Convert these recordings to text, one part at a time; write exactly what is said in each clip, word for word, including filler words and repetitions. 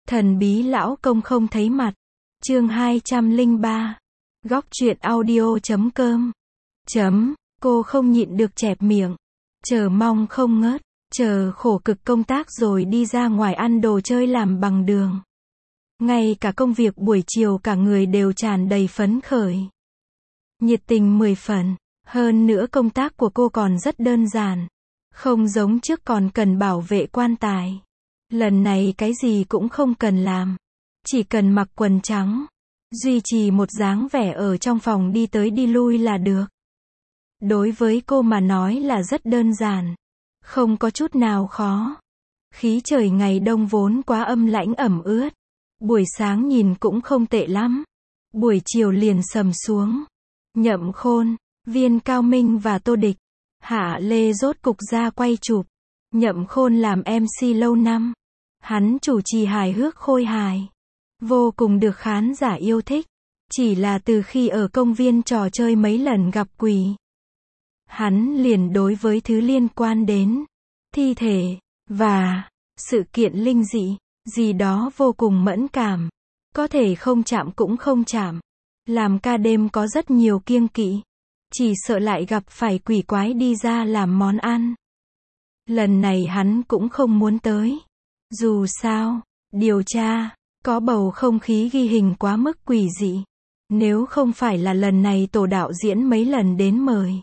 Thần bí lão công không thấy mặt. Chương hai trăm lẻ ba. Góc truyện audio chấm com. Chấm, cô không nhịn được chẹp miệng. Chờ mong không ngớt, chờ khổ cực công tác rồi đi ra ngoài ăn đồ chơi làm bằng đường. Ngay cả công việc buổi chiều cả người đều tràn đầy phấn khởi. Nhiệt tình mười phần, hơn nữa công tác của cô còn rất đơn giản. Không giống trước còn cần bảo vệ quan tài. Lần này cái gì cũng không cần làm. Chỉ cần mặc quần trắng. Duy trì một dáng vẻ ở trong phòng đi tới đi lui là được. Đối với cô mà nói là rất đơn giản. Không có chút nào khó. Khí trời ngày đông vốn quá âm lãnh ẩm ướt. Buổi sáng nhìn cũng không tệ lắm. Buổi chiều liền sầm xuống. Nhậm Khôn, Viên Cao Minh và Tô Địch, Hạ Lê rốt cục ra quay chụp. Nhậm Khôn làm em xê lâu năm. Hắn chủ trì hài hước khôi hài. Vô cùng được khán giả yêu thích. Chỉ là từ khi ở công viên trò chơi mấy lần gặp quỷ. Hắn liền đối với thứ liên quan đến thi thể, và sự kiện linh dị, gì đó vô cùng mẫn cảm. Có thể không chạm cũng không chạm. Làm ca đêm có rất nhiều kiêng kỵ. Chỉ sợ lại gặp phải quỷ quái đi ra làm món ăn. Lần này hắn cũng không muốn tới. Dù sao, điều tra, có bầu không khí ghi hình quá mức quỷ dị. Nếu không phải là lần này tổ đạo diễn mấy lần đến mời.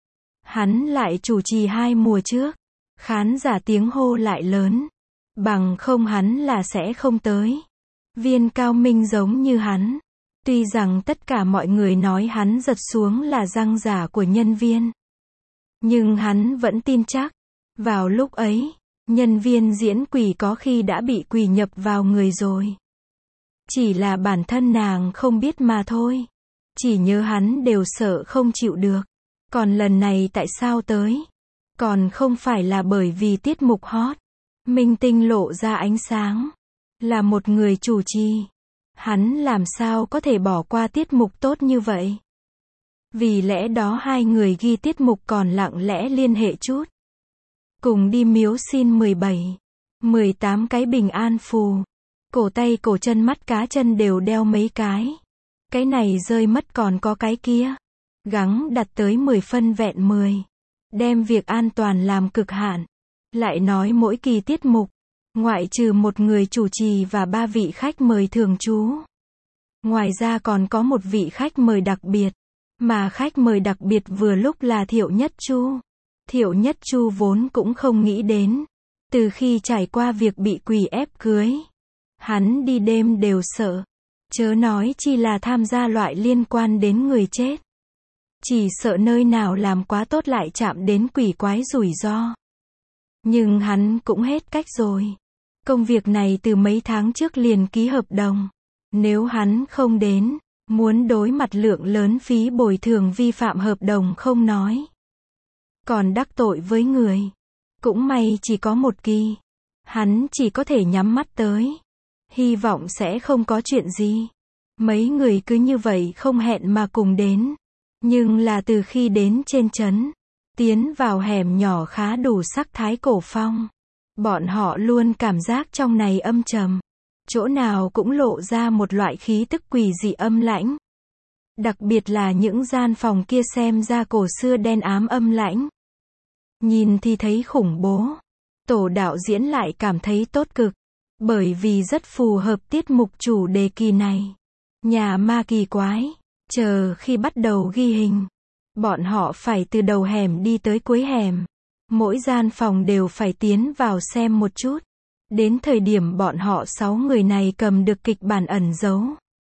Hắn lại chủ trì hai mùa trước. Khán giả tiếng hô lại lớn. Bằng không hắn là sẽ không tới. Viên Cao Minh giống như hắn. Tuy rằng tất cả mọi người nói hắn giật xuống là răng giả của nhân viên. Nhưng hắn vẫn tin chắc. Vào lúc ấy, nhân viên diễn quỷ có khi đã bị quỷ nhập vào người rồi. Chỉ là bản thân nàng không biết mà thôi. Chỉ nhớ hắn đều sợ không chịu được. Còn lần này tại sao tới? Còn không phải là bởi vì tiết mục hot. Minh tinh lộ ra ánh sáng. Là một người chủ trì. Hắn làm sao có thể bỏ qua tiết mục tốt như vậy? Vì lẽ đó hai người ghi tiết mục còn lặng lẽ liên hệ chút. Cùng đi miếu xin mười bảy, mười tám cái bình an phù. Cổ tay cổ chân mắt cá chân đều đeo mấy cái. Cái này rơi mất còn có cái kia. Gắng đặt tới mười phân vẹn mười. Đem việc an toàn làm cực hạn. Lại nói mỗi kỳ tiết mục. Ngoại trừ một người chủ trì và ba vị khách mời thường trú. Ngoài ra còn có một vị khách mời đặc biệt. Mà khách mời đặc biệt vừa lúc là Thiệu Nhất Chu. Thiệu Nhất Chu vốn cũng không nghĩ đến. Từ khi trải qua việc bị quỷ ép cưới. Hắn đi đêm đều sợ. Chớ nói chi là tham gia loại liên quan đến người chết. Chỉ sợ nơi nào làm quá tốt lại chạm đến quỷ quái rủi ro. Nhưng hắn cũng hết cách rồi. Công việc này từ mấy tháng trước liền ký hợp đồng. Nếu hắn không đến, muốn đối mặt lượng lớn phí bồi thường vi phạm hợp đồng không nói. Còn đắc tội với người. Cũng may chỉ có một kỳ. Hắn chỉ có thể nhắm mắt tới. Hy vọng sẽ không có chuyện gì. Mấy người cứ như vậy không hẹn mà cùng đến. Nhưng là từ khi đến trên trấn, tiến vào hẻm nhỏ khá đủ sắc thái cổ phong. Bọn họ luôn cảm giác trong này âm trầm. Chỗ nào cũng lộ ra một loại khí tức quỷ dị âm lãnh. Đặc biệt là những gian phòng kia xem ra cổ xưa đen ám âm lãnh. Nhìn thì thấy khủng bố. Tổ đạo diễn lại cảm thấy tốt cực. Bởi vì rất phù hợp tiết mục chủ đề kỳ này. Nhà ma kỳ quái. Chờ khi bắt đầu ghi hình. Bọn họ phải từ đầu hẻm đi tới cuối hẻm. Mỗi gian phòng đều phải tiến vào xem một chút. Đến thời điểm bọn họ sáu người này cầm được kịch bản ẩn giấu.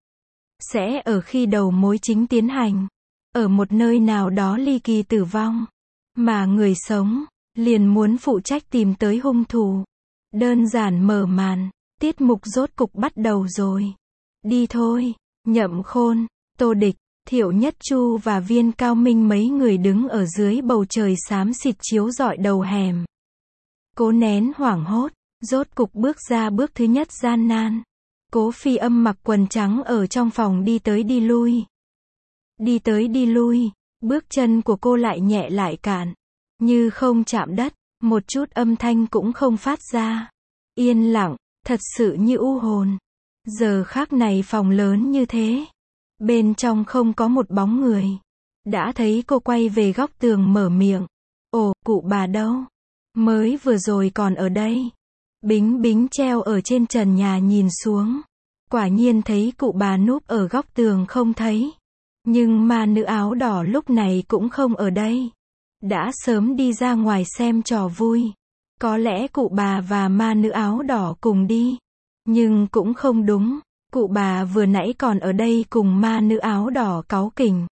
Sẽ ở khi đầu mối chính tiến hành. Ở một nơi nào đó ly kỳ tử vong. Mà người sống, liền muốn phụ trách tìm tới hung thủ. Đơn giản mở màn, tiết mục rốt cục bắt đầu rồi. Đi thôi, Nhậm Khôn, Tô Địch, Thiệu Nhất Chu và Viên Cao Minh mấy người đứng ở dưới bầu trời xám xịt chiếu rọi đầu hẻm. Cố nén hoảng hốt, rốt cục bước ra bước thứ nhất gian nan. Cố Phi Âm mặc quần trắng ở trong phòng đi tới đi lui. Đi tới đi lui, bước chân của cô lại nhẹ lại cạn. Như không chạm đất, một chút âm thanh cũng không phát ra. Yên lặng, thật sự như u hồn. Giờ khắc này phòng lớn như thế, bên trong không có một bóng người. Đã thấy cô quay về góc tường mở miệng. Ồ, cụ bà đâu? Mới vừa rồi còn ở đây. Bính Bính treo ở trên trần nhà nhìn xuống. Quả nhiên thấy cụ bà núp ở góc tường không thấy. Nhưng ma nữ áo đỏ lúc này cũng không ở đây. Đã sớm đi ra ngoài xem trò vui. Có lẽ cụ bà và ma nữ áo đỏ cùng đi. Nhưng cũng không đúng. Cụ bà vừa nãy còn ở đây cùng ma nữ áo đỏ cáu kỉnh.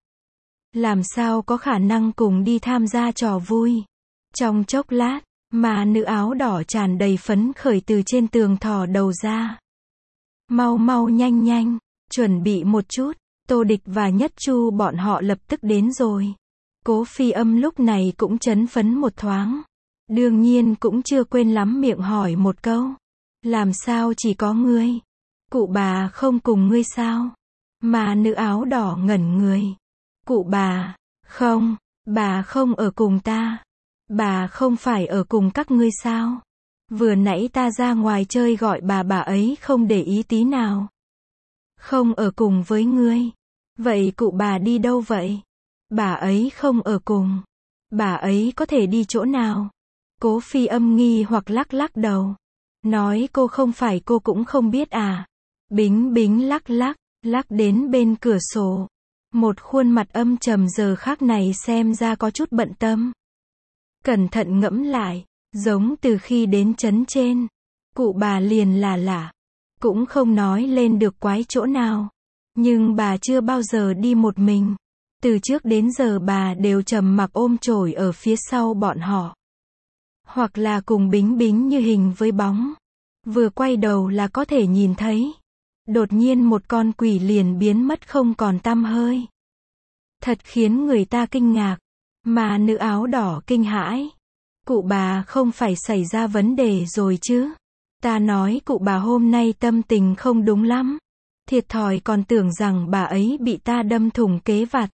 Làm sao có khả năng cùng đi tham gia trò vui. Trong chốc lát, ma nữ áo đỏ tràn đầy phấn khởi từ trên tường thò đầu ra. Mau mau nhanh nhanh, chuẩn bị một chút, Tô Địch và Nhất Chu bọn họ lập tức đến rồi. Cố Phi Âm lúc này cũng chấn phấn một thoáng. Đương nhiên cũng chưa quên lắm miệng hỏi một câu. Làm sao chỉ có ngươi? Cụ bà không cùng ngươi sao? Mà nữ áo đỏ ngẩn người. Cụ bà, không, bà không ở cùng ta. Bà không phải ở cùng các ngươi sao? Vừa nãy ta ra ngoài chơi gọi bà bà ấy không để ý tí nào. Không ở cùng với ngươi. Vậy cụ bà đi đâu vậy? Bà ấy không ở cùng. Bà ấy có thể đi chỗ nào? Cố Phi Âm nghi hoặc lắc lắc đầu. Nói cô không phải cô cũng không biết à? Bính Bính lắc lắc, lắc đến bên cửa sổ. Một khuôn mặt âm trầm giờ khắc này xem ra có chút bận tâm. Cẩn thận ngẫm lại, giống từ khi đến trấn trên, cụ bà liền là lạ, cũng không nói lên được quái chỗ nào. Nhưng bà chưa bao giờ đi một mình. Từ trước đến giờ bà đều trầm mặc ôm chổi ở phía sau bọn họ. Hoặc là cùng Bính Bính như hình với bóng. Vừa quay đầu là có thể nhìn thấy. Đột nhiên một con quỷ liền biến mất không còn tăm hơi. Thật khiến người ta kinh ngạc. Mà nữ áo đỏ kinh hãi. Cụ bà không phải xảy ra vấn đề rồi chứ? Ta nói cụ bà hôm nay tâm tình không đúng lắm. Thiệt thòi còn tưởng rằng bà ấy bị ta đâm thủng kế vặt.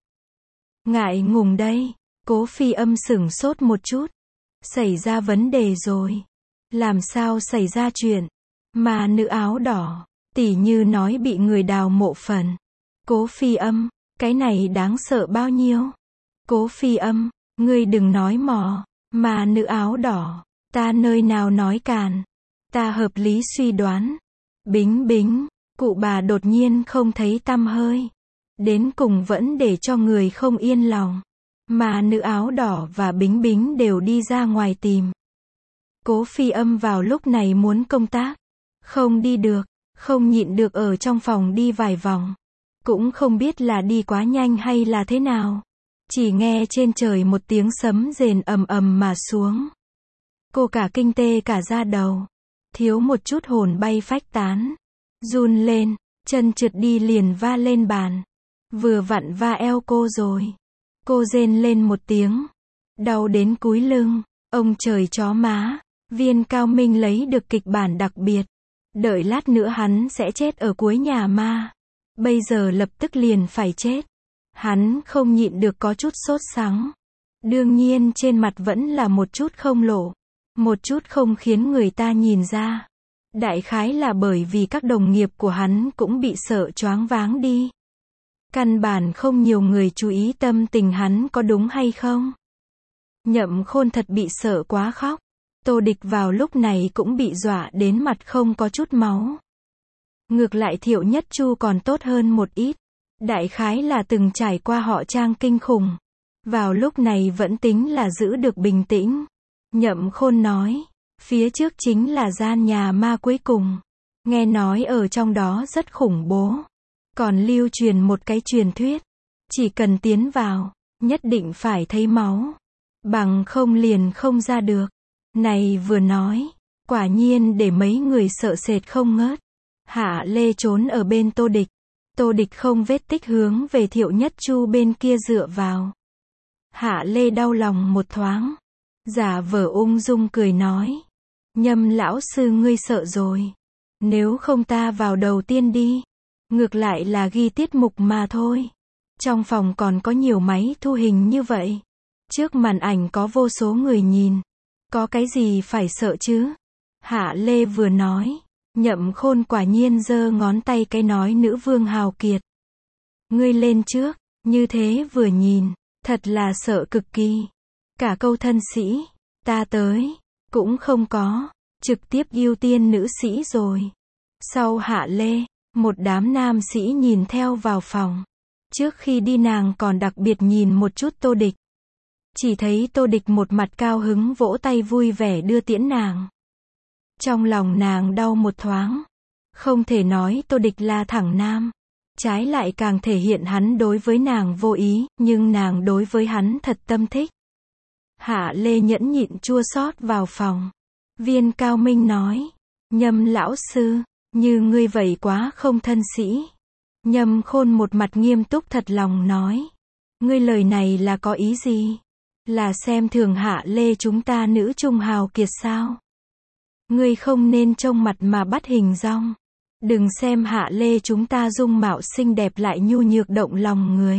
Ngại ngùng đây. Cố Phi Âm sửng sốt một chút. Xảy ra vấn đề rồi. Làm sao xảy ra chuyện? Mà nữ áo đỏ, tỉ như nói bị người đào mộ phần. Cố Phi Âm, cái này đáng sợ bao nhiêu? Cố Phi Âm, ngươi đừng nói mò. Mà nữ áo đỏ, ta nơi nào nói càn. Ta hợp lý suy đoán. Bính Bính, cụ bà đột nhiên không thấy tăm hơi. Đến cùng vẫn để cho người không yên lòng. Mà nữ áo đỏ và Bính Bính đều đi ra ngoài tìm. Cố Phi Âm vào lúc này muốn công tác. Không đi được, không nhịn được ở trong phòng đi vài vòng. Cũng không biết là đi quá nhanh hay là thế nào. Chỉ nghe trên trời một tiếng sấm rền ầm ầm mà xuống. Cô cả kinh tê cả da đầu. Thiếu một chút hồn bay phách tán. Run lên, chân trượt đi liền va lên bàn. Vừa vặn va eo cô rồi. Cô rên lên một tiếng. Đau đến cúi lưng. Ông trời chó má. Viên Cao Minh lấy được kịch bản đặc biệt. Đợi lát nữa hắn sẽ chết ở cuối nhà ma. Bây giờ lập tức liền phải chết. Hắn không nhịn được có chút sốt sắng. Đương nhiên trên mặt vẫn là một chút không lộ. Một chút không khiến người ta nhìn ra. Đại khái là bởi vì các đồng nghiệp của hắn cũng bị sợ choáng váng đi. Căn bản không nhiều người chú ý tâm tình hắn có đúng hay không. Nhậm Khôn thật bị sợ quá khóc. Tô Địch vào lúc này cũng bị dọa đến mặt không có chút máu. Ngược lại Thiệu Nhất Chu còn tốt hơn một ít. Đại khái là từng trải qua họ Trang kinh khủng. Vào lúc này vẫn tính là giữ được bình tĩnh. Nhậm Khôn nói, phía trước chính là gian nhà ma cuối cùng. Nghe nói ở trong đó rất khủng bố. Còn lưu truyền một cái truyền thuyết. Chỉ cần tiến vào, nhất định phải thấy máu. Bằng không liền không ra được. Này vừa nói, quả nhiên để mấy người sợ sệt không ngớt. Hạ Lê trốn ở bên Tô Địch. Tô Địch không vết tích hướng về Thiệu Nhất Chu bên kia dựa vào. Hạ Lê đau lòng một thoáng. Giả vờ ung dung cười nói. Nhâm lão sư ngươi sợ rồi. Nếu không ta vào đầu tiên đi. Ngược lại là ghi tiết mục mà thôi. Trong phòng còn có nhiều máy thu hình như vậy. Trước màn ảnh có vô số người nhìn. Có cái gì phải sợ chứ? Hạ Lê vừa nói. Nhậm Khôn quả nhiên giơ ngón tay cái nói nữ vương hào kiệt. Ngươi lên trước, như thế vừa nhìn, thật là sợ cực kỳ. Cả câu thân sĩ, ta tới, cũng không có, trực tiếp ưu tiên nữ sĩ rồi. Sau Hạ Lê, một đám nam sĩ nhìn theo vào phòng. Trước khi đi nàng còn đặc biệt nhìn một chút Tô Địch. Chỉ thấy Tô Địch một mặt cao hứng vỗ tay vui vẻ đưa tiễn nàng. Trong lòng nàng đau một thoáng. Không thể nói Tô Địch là thẳng nam. Trái lại càng thể hiện hắn đối với nàng vô ý, nhưng nàng đối với hắn thật tâm thích. Hạ Lê nhẫn nhịn chua xót vào phòng. Viên Cao Minh nói, Nhâm lão sư, như ngươi vậy quá không thân sĩ. Nhâm Khôn một mặt nghiêm túc thật lòng nói, ngươi lời này là có ý gì? Là xem thường Hạ Lê chúng ta nữ trung hào kiệt sao? Ngươi không nên trông mặt mà bắt hình dong. Đừng xem Hạ Lê chúng ta dung mạo xinh đẹp lại nhu nhược động lòng người.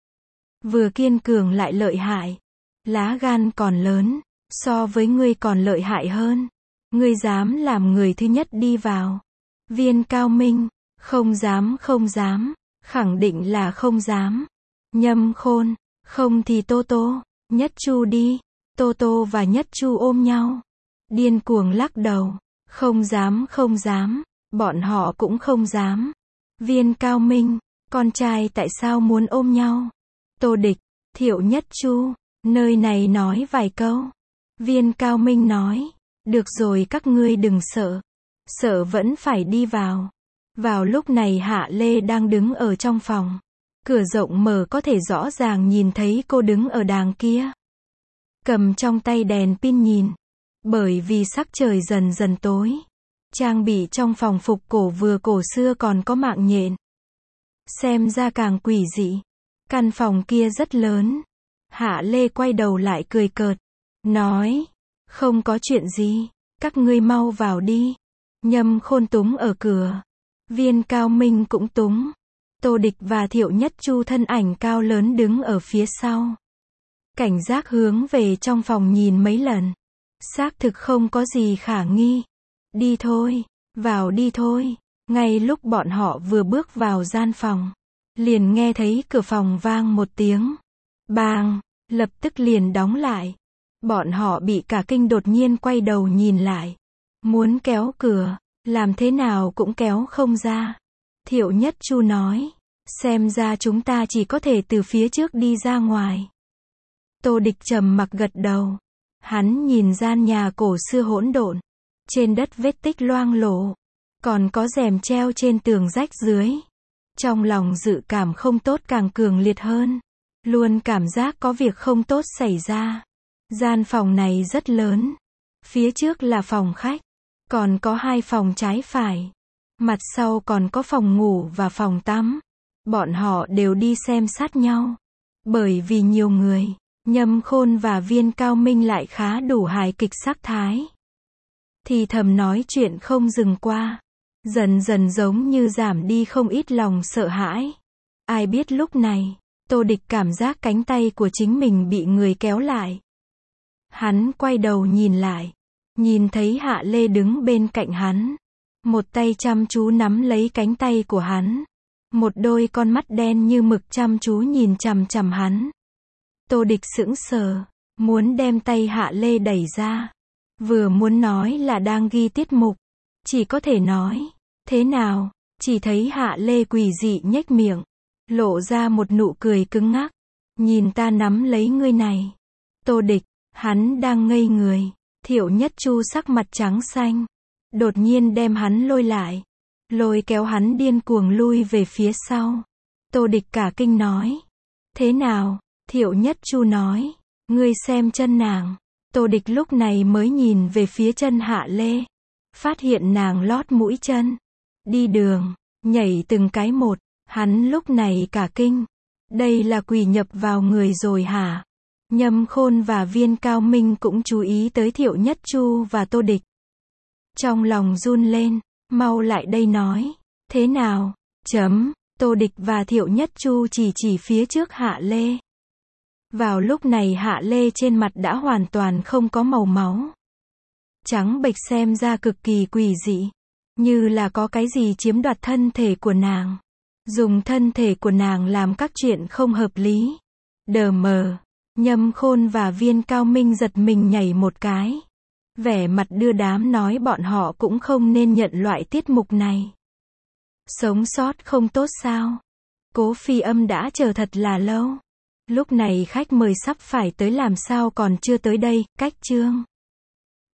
Vừa kiên cường lại lợi hại. Lá gan còn lớn, so với ngươi còn lợi hại hơn. Ngươi dám làm người thứ nhất đi vào. Viên Cao Minh, không dám không dám, khẳng định là không dám. Nhâm Khôn, không thì Tô Tô, Nhất Chu đi. Tô Tô và Nhất Chu ôm nhau. Điên cuồng lắc đầu, không dám không dám, bọn họ cũng không dám. Viên Cao Minh, con trai tại sao muốn ôm nhau? Tô Địch, Thiệu Nhất Chu, nơi này nói vài câu. Viên Cao Minh nói, được rồi các ngươi đừng sợ. Sợ vẫn phải đi vào. Vào lúc này Hạ Lê đang đứng ở trong phòng. Cửa rộng mở có thể rõ ràng nhìn thấy cô đứng ở đàng kia. Cầm trong tay đèn pin nhìn. Bởi vì sắc trời dần dần tối. Trang bị trong phòng phục cổ vừa cổ xưa còn có mạng nhện. Xem ra càng quỷ dị. Căn phòng kia rất lớn. Hạ Lê quay đầu lại cười cợt. Nói, không có chuyện gì, các ngươi mau vào đi. Nhâm Khôn túng ở cửa. Viên Cao Minh cũng túng. Tô Địch và Thiệu Nhất Chu thân ảnh cao lớn đứng ở phía sau. Cảnh giác hướng về trong phòng nhìn mấy lần. Xác thực không có gì khả nghi. Đi thôi, vào đi thôi. Ngay lúc bọn họ vừa bước vào gian phòng, liền nghe thấy cửa phòng vang một tiếng. Bang, lập tức liền đóng lại. Bọn họ bị cả kinh đột nhiên quay đầu nhìn lại. Muốn kéo cửa, làm thế nào cũng kéo không ra. Thiệu Nhất Chu nói, xem ra chúng ta chỉ có thể từ phía trước đi ra ngoài. Tô Địch trầm mặc gật đầu. Hắn nhìn gian nhà cổ xưa hỗn độn. Trên đất vết tích loang lổ. Còn có rèm treo trên tường rách dưới. Trong lòng dự cảm không tốt càng cường liệt hơn. Luôn cảm giác có việc không tốt xảy ra. Gian phòng này rất lớn. Phía trước là phòng khách. Còn có hai phòng trái phải. Mặt sau còn có phòng ngủ và phòng tắm. Bọn họ đều đi xem sát nhau. Bởi vì nhiều người, Nhâm Khôn và Viên Cao Minh lại khá đủ hài kịch sắc thái. Thì thầm nói chuyện không dừng qua. Dần dần giống như giảm đi không ít lòng sợ hãi. Ai biết lúc này, Tô Địch cảm giác cánh tay của chính mình bị người kéo lại. Hắn quay đầu nhìn lại. Nhìn thấy Hạ Lê đứng bên cạnh hắn. Một tay chăm chú nắm lấy cánh tay của hắn. Một đôi con mắt đen như mực chăm chú nhìn chằm chằm hắn. Tô Địch sững sờ, muốn đem tay Hạ Lê đẩy ra. Vừa muốn nói là đang ghi tiết mục. Chỉ có thể nói, thế nào, chỉ thấy Hạ Lê quỷ dị nhếch miệng. Lộ ra một nụ cười cứng ngắc. Nhìn ta nắm lấy ngươi này. Tô Địch, hắn đang ngây người. Thiệu Nhất Chu sắc mặt trắng xanh. Đột nhiên đem hắn lôi lại. Lôi kéo hắn điên cuồng lui về phía sau. Tô Địch cả kinh nói. Thế nào? Thiệu Nhất Chu nói. Ngươi xem chân nàng. Tô Địch lúc này mới nhìn về phía chân Hạ Lê. Phát hiện nàng lót mũi chân. Đi đường, nhảy từng cái một. Hắn lúc này cả kinh. Đây là quỷ nhập vào người rồi hả? Nhâm Khôn và Viên Cao Minh cũng chú ý tới Thiệu Nhất Chu và Tô Địch. Trong lòng run lên, mau lại đây nói. Thế nào? Chấm, Tô Địch và Thiệu Nhất Chu chỉ chỉ phía trước Hạ Lê. Vào lúc này Hạ Lê trên mặt đã hoàn toàn không có màu máu. Trắng bệch xem ra cực kỳ quỷ dị. Như là có cái gì chiếm đoạt thân thể của nàng. Dùng thân thể của nàng làm các chuyện không hợp lý. Đờ mờ. Nhâm Khôn và Viên Cao Minh giật mình nhảy một cái. Vẻ mặt đưa đám nói bọn họ cũng không nên nhận loại tiết mục này. Sống sót không tốt sao? Cố Phi Âm đã chờ thật là lâu. Lúc này khách mời sắp phải tới làm sao còn chưa tới đây, cách chương.